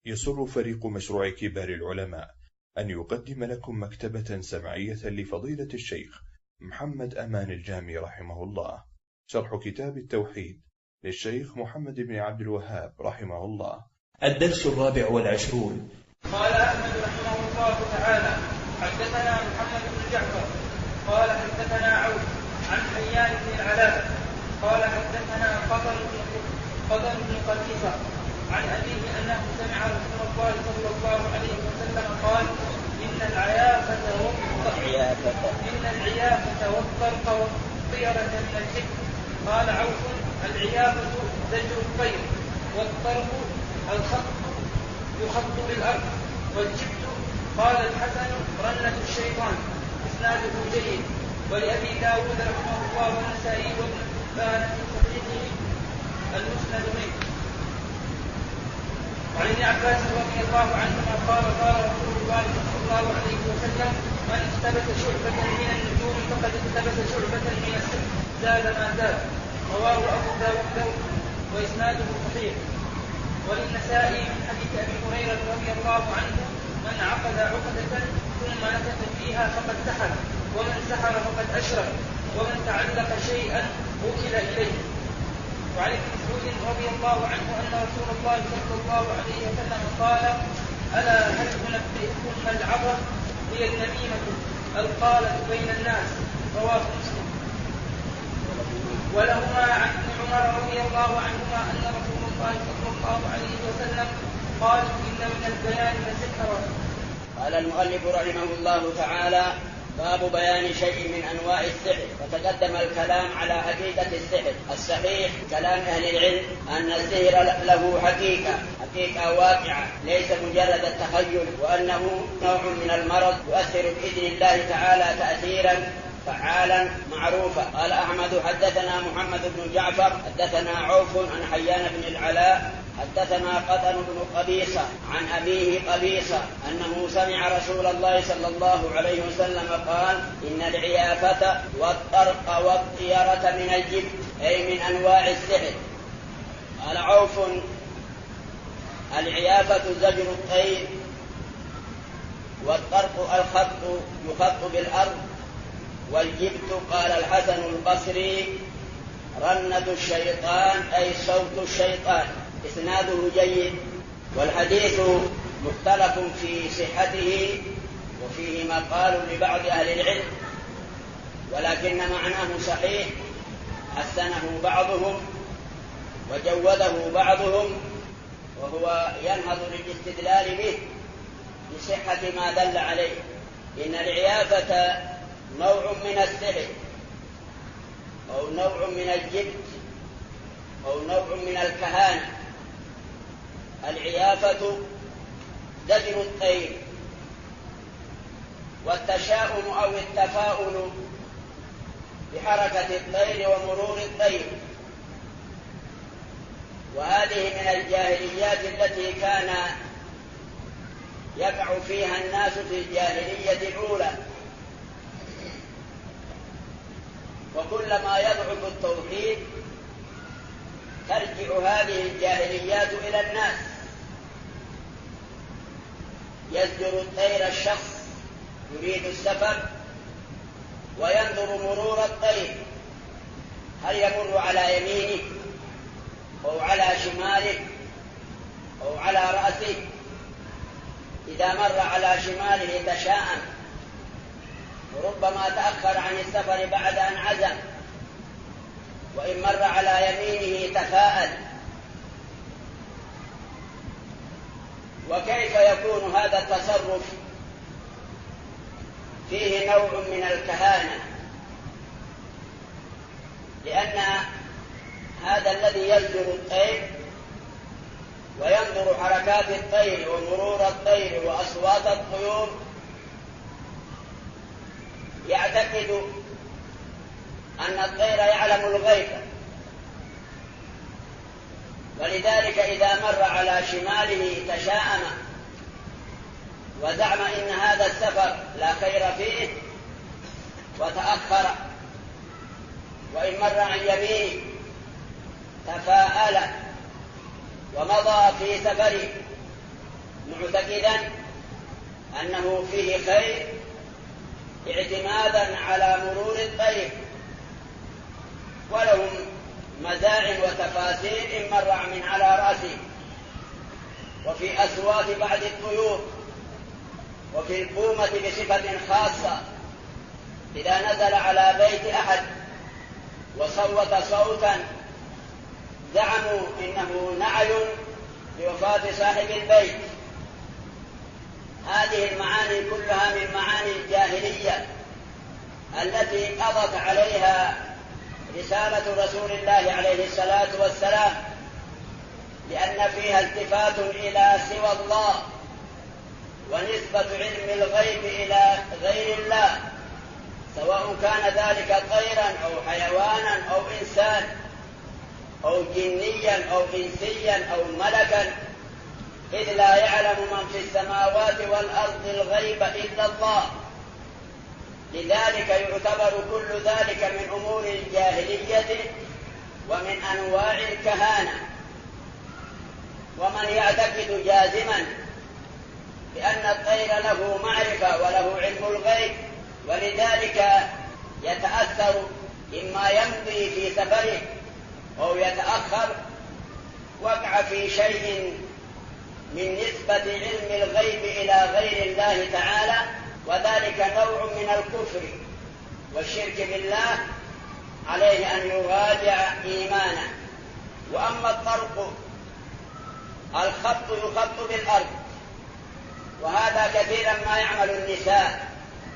يسر فريق مشروع كبار العلماء أن يقدم لكم مكتبة سمعية لفضيلة الشيخ محمد أمان الجامي رحمه الله، شرح كتاب التوحيد للشيخ محمد بن عبد الوهاب رحمه الله. الدرس 24. قال أحمد رحمه الله تعالى: حدثنا محمد بن جعفر قال حدثنا عوف عن حيان بن العلاء قال حدثنا قطن بن قتيفة عن أبيه أنه سمع رسول الله صلى الله عليه وسلم قال: إن العيافة والطرق والطيرة من الجبن. قال عوف: العيافة زجر الطير، والطرق الخط يخط بالأرض، والجبت قال الحسن رنة الشيطان. إسناده جيد. ولأبي داود رحمه الله والنسائي وابن حبان في صحيحه المسند منه. وعن ابن عباس رضي الله عنهما قال: قال رسول الله صلى الله عليه وسلم: من اقتبس شعبة من النجوم فقد اقتبس شعبة من السحر زاد ما زاد. رواه أبو داود وإسناده صحيح. وللنسائي من حديث أبي هريرة رضي الله عنه: من عقد عقدة ثم نفث فيها فقد سحر، ومن سحر فقد أشرك، ومن تعلق شيئا وكل إليه. وعن ابن مسعود رضي الله عنه أن رسول الله صلى الله عليه وسلم قال: ألا هل أنبئكم ما العظة؟ هي النميمة القالة بين الناس. رواه مسلم. ولهما عن ابن عمر رضي الله عنهما أن رسول الله صلى الله عليه وسلم قال: إن من البيان لسحرا. قال المؤلف رحمه الله تعالى: باب بيان شيء من أنواع السحر. وتقدم الكلام على حقيقة السحر. الصحيح كلام أهل العلم أن السحر له حقيقة واقعة، ليس مجرد التخيل، وأنه نوع من المرض يؤثر بإذن الله تعالى تأثيرا فعالا معروفا. قال أحمد: حدثنا محمد بن جعفر حدثنا عوف عن حيان بن العلاء حدثنا قطن بن قبيصة عن أبيه قبيصة أنه سمع رسول الله صلى الله عليه وسلم قال: إن العيافة والطرق والطيرة من الجبت، أي من أنواع السحر. قال عوف: العيافة زجر الطير، والطرق الخط يخط بالأرض، والجبت قال الحسن البصري رنة الشيطان، أي صوت الشيطان. إسناده جيد. والحديث مختلف في صحته، وفيه مقال لبعض أهل العلم، ولكن معناه صحيح، حسنه بعضهم وجوده بعضهم، وهو ينهض للاستدلال به لصحة ما دل عليه. إن العيافة نوع من السحر، أو نوع من الجبت، أو نوع من الكهانة. العيافة زجر الطير، والتشاؤم أو التفاؤل بحركة الطير ومرور الطير. وهذه من الجاهليات التي كان يقع فيها الناس في الجاهلية الأولى. وكلما يضعف التوحيد ترجع هذه الجاهليات إلى الناس. يزجر الطير الشخص يريد السفر وينظر مرور الطير، هل يمر على يمينه أو على شماله أو على رأسه. إذا مر على شماله تشاءم، وربما تأخر عن السفر بعد أن عزم، وإن مر على يمينه تفاءل. وكيف يكون هذا التصرف؟ فيه نوع من الكهانة، لأن هذا الذي يزجر الطير وينظر حركات الطير ومرور الطير وأصوات الطيور يعتقد أن الطير يعلم الغيب، ولذلك إذا مر على شماله تشاءم وزعم إن هذا السفر لا خير فيه وتأخر، وإن مر عن يمينه تفاءل ومضى في سفره. معتقدا أنه فيه خير اعتمادا على مرور الطير، ولهم مزاعم وتفاسير إن مر من على رأسه، وفي أصوات بعض الطيور، وفي البومة بصفة خاصة إذا نزل على بيت أحد وصوت صوتا زعموا إنه نعي لوفاة صاحب البيت. هذه المعاني كلها من معاني الجاهلية التي قضت عليها رسالة رسول الله عليه الصلاة والسلام، لأن فيها التفات إلى سوى الله ونسبة علم الغيب إلى غير الله، سواء كان ذلك طيرا أو حيوانا أو إنسان أو جنيا أو إنسيا أو ملكا، إذ لا يعلم من في السماوات والأرض الغيب إلا الله. لذلك يعتبر كل ذلك من أمور الجاهلية ومن أنواع الكهانة. ومن يعتقد جازما بأن الطير له معرفة وله علم الغيب، ولذلك يتأثر إما يمضي في سفره أو يتأخر، وقع في شيء من نسبة علم الغيب إلى غير الله تعالى، وذلك نوع من الكفر والشرك بالله، عليه أن يراجع إيمانه. وأما الطرق، الخط يخط بالأرض، وهذا كثيرا ما يعمل النساء،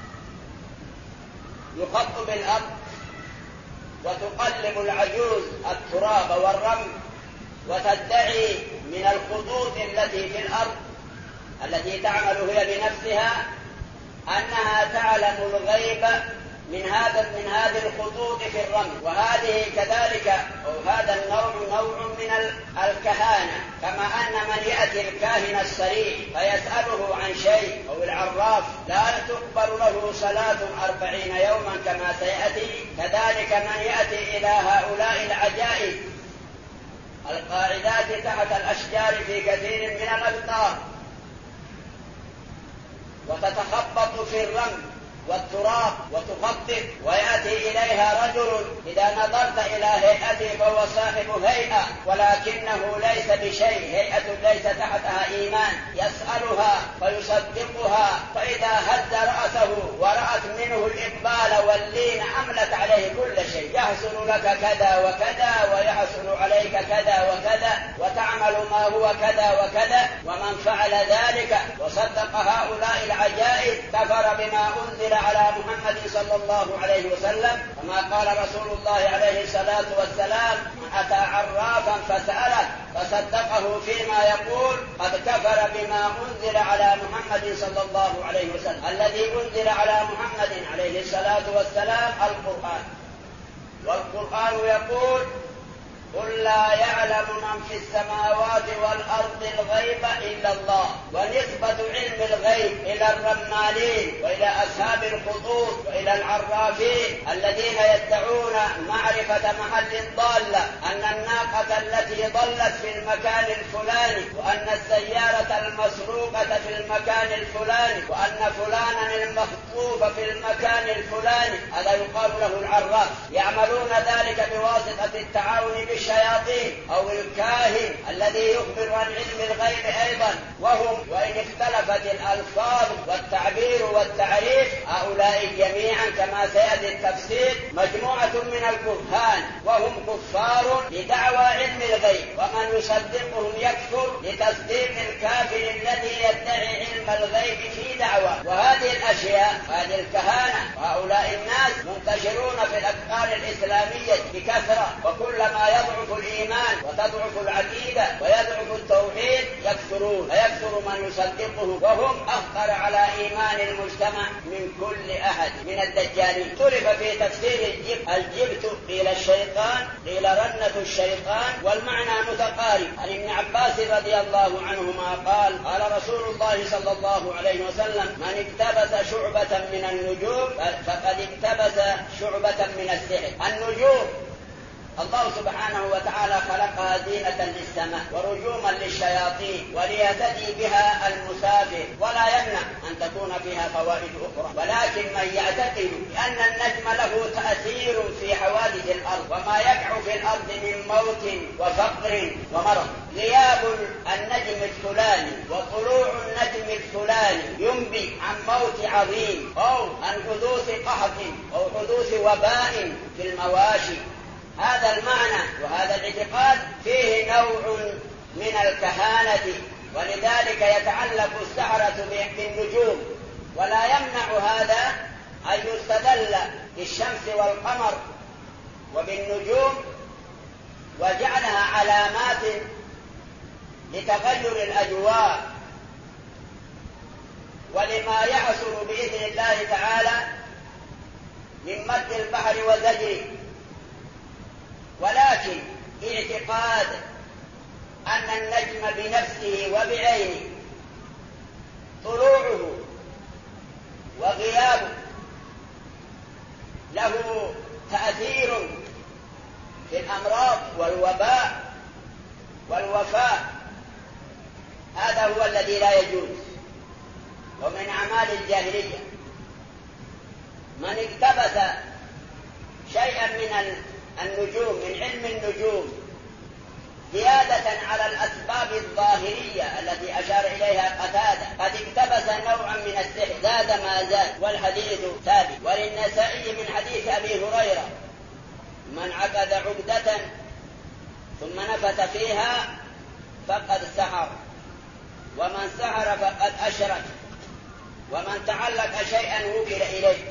يخط بالأرض وتقلب العجوز التراب والرمل وتدعي من الخطوط التي في الأرض التي تعمل هي بنفسها أنها تعلم الغيب من هذه الخطوط في الرمل. وهذه كذلك أو هذا النوع نوع من الكهانة، كما أن من يأتي الكاهن الصريح فيسأله عن شيء أو العراف لا تقبل له صلاة 40 يوما كما سيأتي، كذلك من يأتي إلى هؤلاء العجائز القاعدات تحت الأشجار في كثير من الأمطار وتتخبط في الرمل والتراب وتخطط، ويأتي إليها رجل إذا نظرت إلى هيئته فهو صاحب هيئة ولكنه ليس بشيء، هيئة ليس تحتها إيمان، يسألها فيصدقها، فإذا هز رأسه ورأت منه الإقبال واللين عملت عليه كل شيء، يحصل لك كذا وكذا ويحصل عليك كذا وكذا وتعمل ما هو كذا وكذا. ومن فعل ذلك وصدق هؤلاء العجائز كفر بما أنزل على محمد صلى الله عليه وسلم، كما قال رسول الله عليه الصلاة والسلام: من أتى عرافا فسأله فصدقه فيما يقول قد كفر بما أنزل على محمد صلى الله عليه وسلم. الذي أنزل على محمد عليه الصلاة والسلام القرآن، والقرآن يقول: قل لا يعلم من في السماوات والأرض الغيب إلا الله. ونسبة علم الغيب إلى الرمالين وإلى أصحاب الخطوط وإلى العرافين الذين يدعون معرفة محل الضالة، أن الناقة التي ضلت في المكان الفلاني، وأن السيارة المسروقة في المكان الفلاني، وأن فلانا المخطوف في المكان الفلاني، هذا يقال له العراف. يعملون ذلك بواسطة التعاون الشياطين أو الكاهن الذي يخبر عن علم الغيب أيضا. وهم وإن اختلفت الألفاظ والتعبير والتعريف، هؤلاء جميعا كما سيأتي التفسير مجموعة من الكهان، وهم كفار لدعوى علم الغيب، ومن يصدقهم يكفر لتصديق الكافر الذي يدعي علم الغيب في دعوى. وهذه الأشياء، هذه الكهانة وهؤلاء الناس منتشرون في الأفكار الإسلامية بكثرة، وكلما يضعف الإيمان وتضعف العقيدة ويضعف التوحيد يكثرون، ويكثر من يصدقه، وهم أخطر على إيمان المجتمع من كل أحد من الدجالين. اختلف في تفسير الجبت، قيل الشيطان، قيل رنة الشيطان، والمعنى متقارب. عن ابن عباس رضي الله عنهما قال: قال رسول الله صلى الله عليه وسلم: من اقتبس شعبة من النجوم فقد اقتبس شعبة من السحر. النجوم الله سبحانه وتعالى خلقها زينة للسماء ورجوما للشياطين وليهتدي بها المسافر، ولا يمنع أن تكون فيها فوائد أخرى، ولكن من يعتقد أن النجم له تأثير في حوادث الأرض وما يقع في الأرض من موت وفقر ومرض، غياب النجم الفلاني وطلوع النجم الفلاني ينبي عن موت عظيم أو عن حدوث قحط أو حدوث وباء في المواشي، هذا المعنى وهذا الاعتقاد فيه نوع من الكهانة، ولذلك يتعلق السحرة بالنجوم، ولا يمنع هذا أن يستدل بالشمس والقمر وبالنجوم وجعلها علامات لتغير الأجواء ولما يحصل بإذن الله تعالى من مد البحر وزجره، ولكن اعتقاد أن النجم بنفسه وبعينه طلوعه وغيابه له تأثير في الأمراض والوباء والوفاة، هذا هو الذي لا يجوز، ومن أعمال الجاهلية. من اقتبس شيئا من النجوم من علم النجوم زيادة على الأسباب الظاهرية التي أشار إليها قتادة قد اقتبس نوعا من السحر زاد ما زاد، والحديث ثابت. وللنسائي من حديث أبي هريرة: من عقد عقدة ثم نفث فيها فقد سحر، ومن سحر فقد أشرك، ومن تعلق شيئا وكل إليه.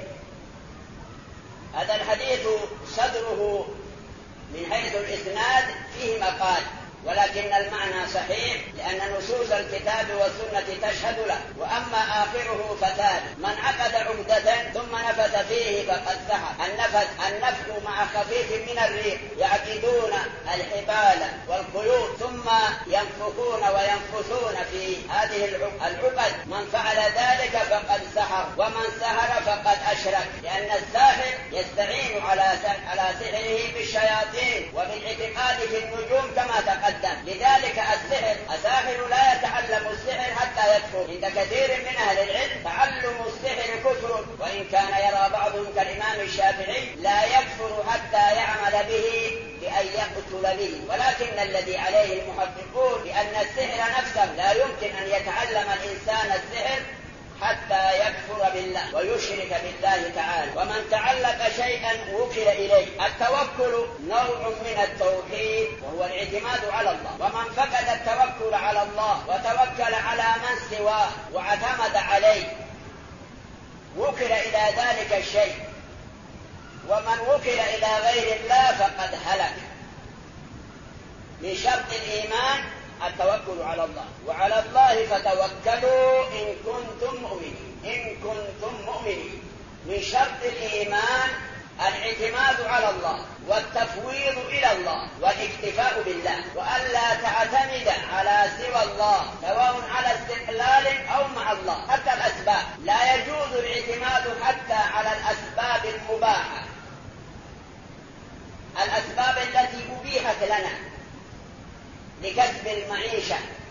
هذا الحديث صدره من حيث الإسناد فيه مقال، ولكن المعنى صحيح لأن نصوص الكتاب والسنة تشهد له. وأما آخره فثابت: من عقد عقدة ثم نفث فيه فقد سحر. النفث مع خفيف من الريح، يعقدون الحبال والخيوط ثم ينفخون وينفثون في هذه العقد، من فعل ذلك فقد سحر، ومن سحر فقد أشرك، لأن الساحر يستعين على سحره بالشياطين وبالاعتقاد في النجوم كما تقدم. لذلك الساحر لا يتعلم السحر حتى يكفر. عند كثير من أهل العلم تعلم السحر كفر، وإن كان يرى بعضهم كالإمام الشافعي لا يكفر حتى يعمل به بأن يقتل به. ولكن الذي عليه المحققون بأن السحر نفسه لا يمكن أن يتعلم الإنسان السحر حتى يكفر بالله ويشرك بالله تعالى. ومن تعلق شيئا وكل إليه. التوكل نوع من التوحيد وهو الاعتماد على الله، ومن فقد التوكل على الله وتوكل على من سواه واعتمد عليه وكل إلى ذلك الشيء، ومن وكل إلى غير الله فقد هلك. من شرط الإيمان التوكل على الله، وعلى الله فتوكلوا إن كنتم مؤمنين. إن كنتم مؤمنين. من شرط الإيمان الاعتماد على الله والتفويض إلى الله والاكتفاء بالله، وألا تعتمد على سوى الله سواء على استقلال أو مع الله. حتى الأسباب لا يجوز الاعتماد حتى على الأسباب المباحة، الأسباب التي أبيحت لنا لكسب المعيشة،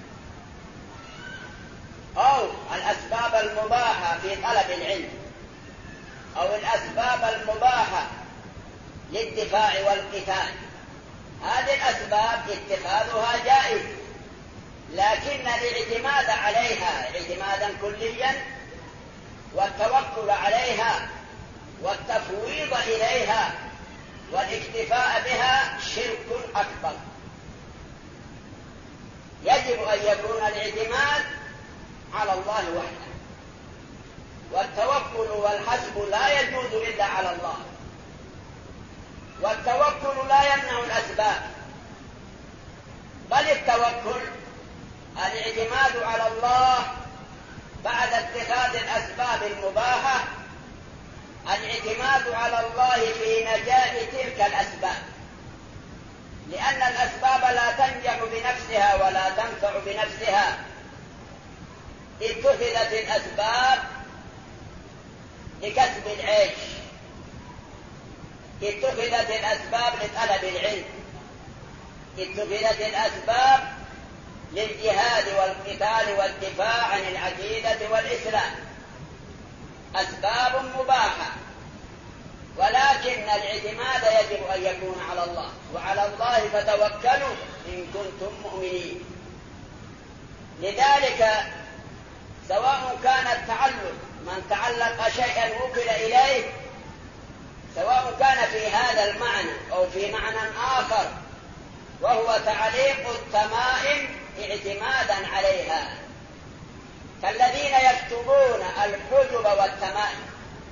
أو الأسباب المباحة في طلب العلم، أو الأسباب المباحة للدفاع والقتال. هذه الأسباب اتخاذها جائز، لكن الاعتماد عليها اعتمادا كليا والتوكل عليها والتفويض إليها والاكتفاء بها شرك أكبر. يجب أن يكون الاعتماد على الله وحده، والتوكل والحسب لا يجوز إلا على الله، والتوكل لا يمنع الأسباب، بل التوكل الاعتماد على الله بعد اتخاذ الأسباب المباحة، الاعتماد على الله في نجاح تلك الأسباب، لأن الأسباب لا تنجح بنفسها ولا تنفع بنفسها. اتخذت الأسباب لكسب العيش، اتخذت الأسباب لطلب العلم، اتخذت الأسباب للجهاد والقتال والدفاع عن العقيدة والإسلام، أسباب مباحة، ولكن الاعتماد يجب أن يكون على الله، وعلى الله فتوكلوا إن كنتم مؤمنين. لذلك سواء كان التعلق من تعلق شيئا وكل إليه، سواء كان في هذا المعنى أو في معنى آخر، وهو تعليق التمائم اعتمادا عليها، كالذين يكتبون الحجب والتمائم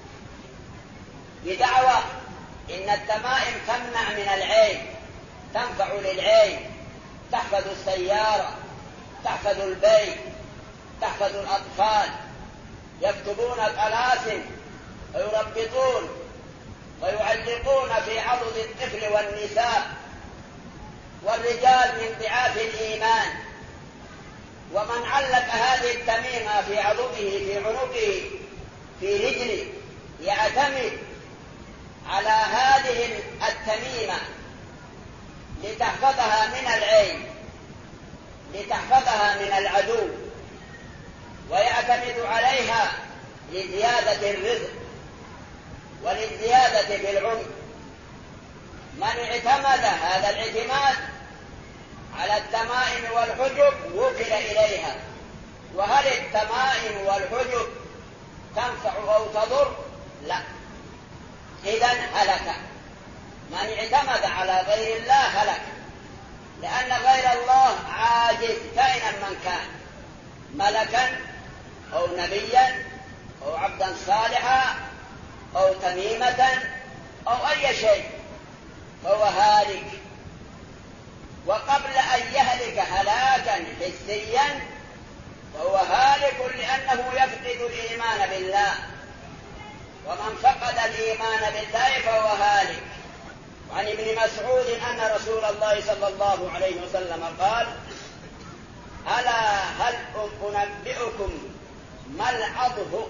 بدعوى إن التمائم تمنع من العين، تنفع للعين، تحفظ السيارة، تحفظ البيت، تحفظ الأطفال. يكتبون طلاسم ويربطون ويعلقون في عضد الطفل والنساء والرجال من ضعاف الإيمان. ومن علق هذه التميمة في عضده في عنقه في رجله يعتمد على هذه التميمة لتحفظها من العين، لتحفظها من العدو، ويعتمد عليها لزيادة الرزق وللزيادة في العمر. من اعتمد هذا الاعتماد على التمائم والحجب وكل إليها. وهل التمائم والحجب تنفع أو تضر؟ لا. إذن هلك. من اعتمد على غير الله هلك، لأن غير الله عاجز كائنا من كان، ملكا أو نبيا أو عبدا صالحا أو تميمة أو أي شيء، فهو هالك. وقبل أن يهلك هلاكا حسيا فهو هالك لأنه يفقد الإيمان بالله، ومن فقد الإيمان بالله فهو هالك. وعن ابن مسعود أن رسول الله صلى الله عليه وسلم قال: ألا هل أنبئكم ما العضه؟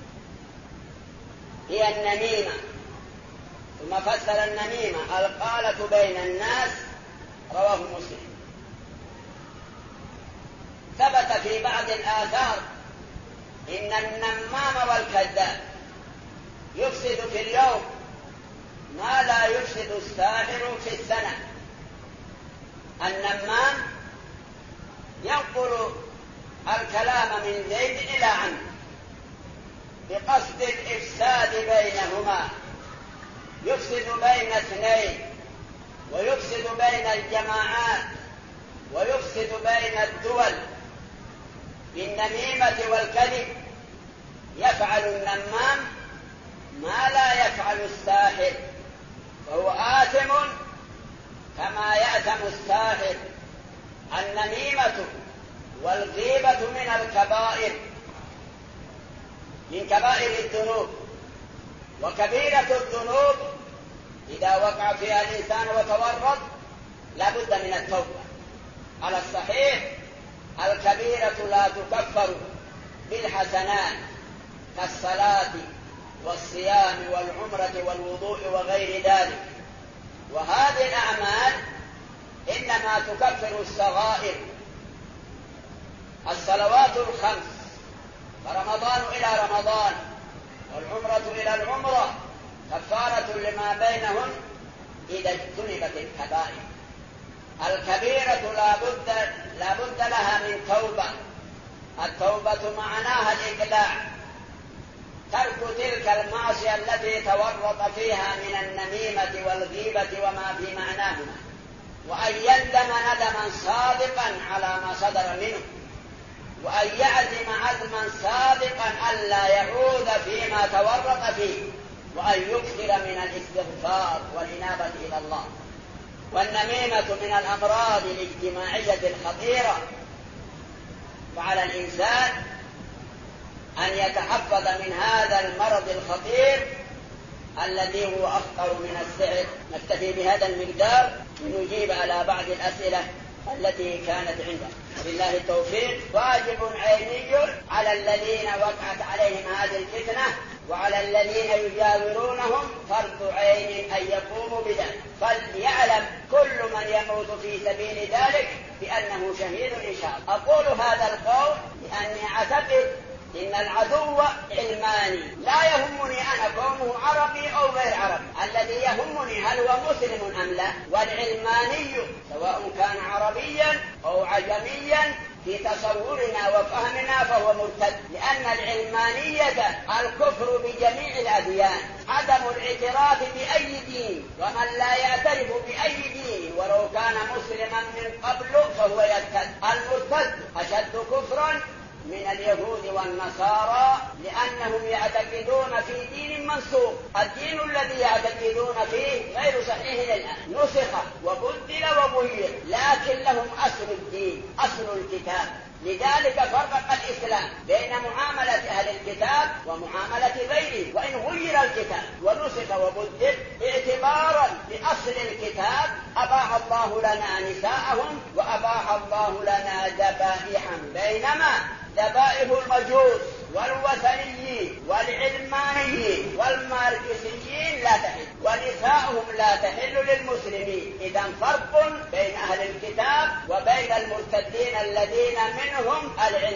هي النميمة. ثم فسر النميمة القالة بين الناس، رواه مسلم. ثبت في بعض الآثار إن النمام والكذاب يفسد في اليوم ما لا يفسد الساحر في السنة. النمام ينقل الكلام من زيد إلى عمرو بقصد الإفساد بينهما، يفسد بين اثنين، ويفسد بين الجماعات، ويفسد بين الدول بالنميمة والكذب. يفعل النمام ما لا يفعل الساحر، فهو آثم كما يأثم الساحر. النميمة والغيبة من الكبائر، من كبائر الذنوب. وكبيرة الذنوب إذا وقع فيها الإنسان وتورط لا بد من التوبة. على الصحيح الكبيرة لا تكفر بالحسنات كالصلاة والصيام والعمرة والوضوء وغير ذلك. وهذه الأعمال إنما تكفر الصغائر. الصلوات الخمس، فرمضان إلى رمضان والعمرة إلى العمرة كفارة لما بينهن إذا اجتنبت الكبائر. الكبيرة لا بد لها من توبة. التوبة معناها الإقلاع، ترك تلك المعصية التي تورط فيها من النميمة والغيبة وما في معناهما، وأن يندم ندما صادقا على ما صدر منه، وأن يعزم عزما صادقا ألا يعود فيما تورط فيه، وأن يكثر من الاستغفار والإنابة إلى الله. والنميمة من الأمراض الاجتماعية الخطيرة، فعلى الإنسان أن يتحفظ من هذا المرض الخطير الذي هو أخطر من السحر. نكتفي بهذا المقدار ونجيب على بعض الأسئلة التي كانت عنده. بالله التوفيق. واجب عيني على الذين وقعت عليهم هذه الفتنة وعلى الذين يجاورونهم فرض عين أن يقوموا بذلك. فليعلم كل من يموت في سبيل ذلك بأنه شهيد إن شاء الله. أقول هذا القول لأني أعتقد إن العدو علماني، لا يهمني أنا كونه عربي أو غير عربي، الذي يهمني هل هو مسلم أم لا. والعلماني سواء كان عربيا أو عجميا في تصورنا وفهمنا فهو مرتد، لأن العلمانية الكفر بجميع الأديان، عدم الاعتراف بأي دين، ومن لا يعترف بأي دين ولو كان مسلما من قبل فهو يرتد. المرتد أشد كفرا من اليهود والنصارى، لأنهم يعتقدون في دين منسوخ. الدين الذي يعتقدون فيه غير صحيح الآن، نسخ وبدل وغير، لكن لهم أصل الدين، أصل الكتاب. لذلك فرق الإسلام بين معاملة أهل الكتاب ومعاملة غيره. وإن غير الكتاب ونسخ وبدل اعتبارا بأصل الكتاب أباح الله لنا نساءهم وأباح الله لنا ذبائحهم، بينما ذبائح المجوس والوثنيين والعلمانيين والماركسيين لا تحل، ونساءهم لا تحل للمسلمين. إذن فرق بين أهل الكتاب وبين المرتدين الذين منهم العلم.